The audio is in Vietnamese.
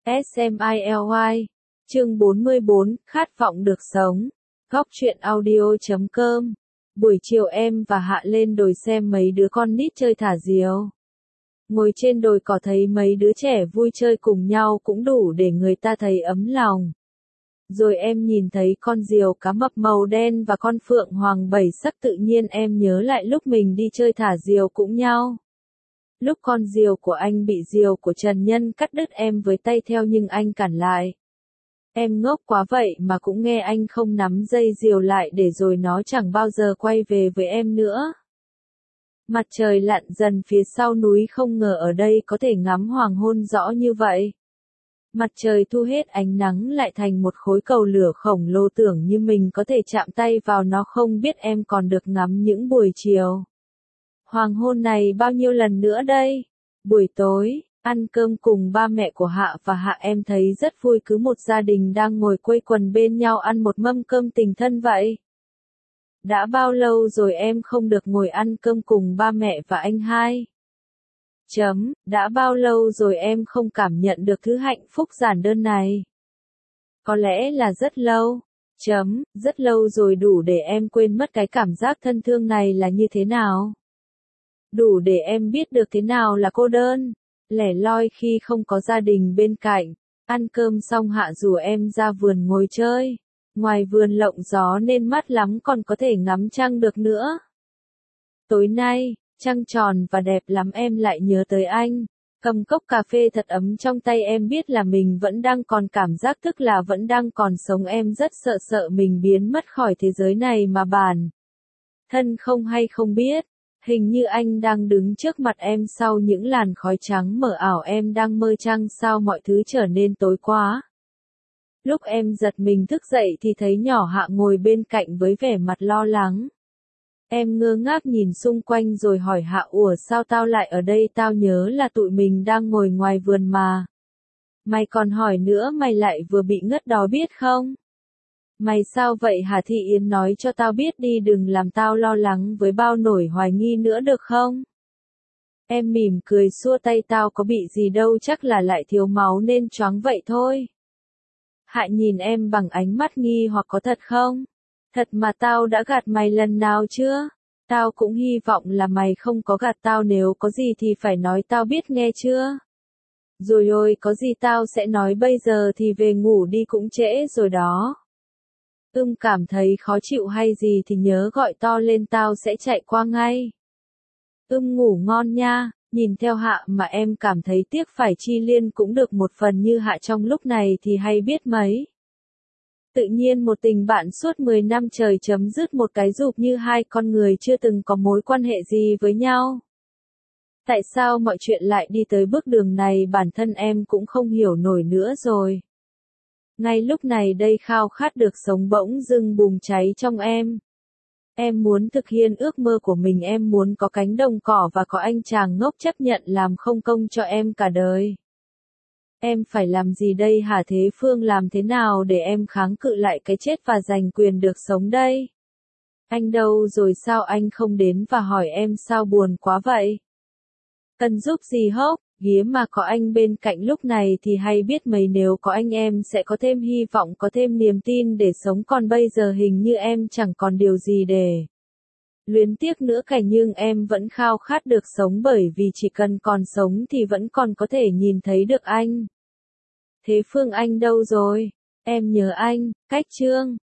SMILY. Chương 44, khát vọng được sống. Góc truyện audio.com. Buổi chiều em và Hạ lên đồi xem mấy đứa con nít chơi thả diều. Ngồi trên đồi cỏ thấy mấy đứa trẻ vui chơi cùng nhau cũng đủ để người ta thấy ấm lòng. Rồi em nhìn thấy con diều cá mập màu đen và con phượng hoàng bảy sắc, tự nhiên em nhớ lại lúc mình đi chơi thả diều cũng nhau. Lúc con diều của anh bị diều của Trần Nhân cắt đứt, em với tay theo nhưng anh cản lại. Em ngốc quá vậy mà cũng nghe anh không nắm dây diều lại để rồi nó chẳng bao giờ quay về với em nữa. Mặt trời lặn dần phía sau núi, không ngờ ở đây có thể ngắm hoàng hôn rõ như vậy. Mặt trời thu hết ánh nắng lại thành một khối cầu lửa khổng lồ, tưởng như mình có thể chạm tay vào nó, không biết em còn được ngắm những buổi chiều hoàng hôn này bao nhiêu lần nữa đây. Buổi tối, ăn cơm cùng ba mẹ của Hạ và Hạ em thấy rất vui, cứ một gia đình đang ngồi quây quần bên nhau ăn một mâm cơm tình thân vậy. Đã bao lâu rồi em không được ngồi ăn cơm cùng ba mẹ và anh hai? Đã bao lâu rồi em không cảm nhận được thứ hạnh phúc giản đơn này? Có lẽ là rất lâu. Rất lâu rồi, đủ để em quên mất cái cảm giác thân thương này là như thế nào. Đủ để em biết được thế nào là cô đơn, lẻ loi khi không có gia đình bên cạnh. Ăn cơm xong Hạ rủ em ra vườn ngồi chơi. Ngoài vườn lộng gió nên mát lắm, còn có thể ngắm trăng được nữa. Tối nay, trăng tròn và đẹp lắm, em lại nhớ tới anh. Cầm cốc cà phê thật ấm trong tay, em biết là mình vẫn đang còn cảm giác, tức là vẫn đang còn sống. Em rất sợ mình biến mất khỏi thế giới này mà bản thân không hay không biết. Hình như anh đang đứng trước mặt em sau những làn khói trắng mờ ảo, em đang mơ chăng sao mọi thứ trở nên tối quá. Lúc em giật mình thức dậy thì thấy nhỏ Hạ ngồi bên cạnh với vẻ mặt lo lắng. Em ngơ ngác nhìn xung quanh rồi hỏi Hạ: ủa sao tao lại ở đây, tao nhớ là tụi mình đang ngồi ngoài vườn mà. Mày còn hỏi nữa, mày lại vừa bị ngất đó biết không? Mày sao vậy hả? Thị Yến nói cho tao biết đi, đừng làm tao lo lắng với bao nỗi hoài nghi nữa được không? Em mỉm cười xua tay: tao có bị gì đâu, chắc là lại thiếu máu nên choáng vậy thôi. Hạ nhìn em bằng ánh mắt nghi hoặc: có thật không? Thật mà, tao đã gạt mày lần nào chưa? Tao cũng hy vọng là mày không có gạt tao, nếu có gì thì phải nói tao biết nghe chưa? Rồi ôi, có gì tao sẽ nói, bây giờ thì về ngủ đi, cũng trễ rồi đó. Cảm thấy khó chịu hay gì thì nhớ gọi to lên, tao sẽ chạy qua ngay. Ngủ ngon nha. Nhìn theo Hạ mà em cảm thấy tiếc, phải Chi Liên cũng được một phần như Hạ trong lúc này thì hay biết mấy. Tự nhiên một tình bạn suốt 10 năm trời chấm dứt một cái rụp như hai con người chưa từng có mối quan hệ gì với nhau. Tại sao mọi chuyện lại đi tới bước đường này, bản thân em cũng không hiểu nổi nữa rồi. Ngay lúc này đây, khao khát được sống bỗng dưng bùng cháy trong em. Em muốn thực hiện ước mơ của mình, em muốn có cánh đồng cỏ và có anh chàng ngốc chấp nhận làm không công cho em cả đời. Em phải làm gì đây hả Thế Phương, làm thế nào để em kháng cự lại cái chết và giành quyền được sống đây? Anh đâu rồi, sao anh không đến và hỏi em, sao buồn quá vậy? Cần giúp gì hốc? Ghía mà có anh bên cạnh lúc này thì hay biết mấy, nếu có anh em sẽ có thêm hy vọng, có thêm niềm tin để sống, còn bây giờ hình như em chẳng còn điều gì để luyến tiếc nữa cả, nhưng em vẫn khao khát được sống, bởi vì chỉ cần còn sống thì vẫn còn có thể nhìn thấy được anh. Thế Phương, anh đâu rồi? Em nhớ anh. Cách chương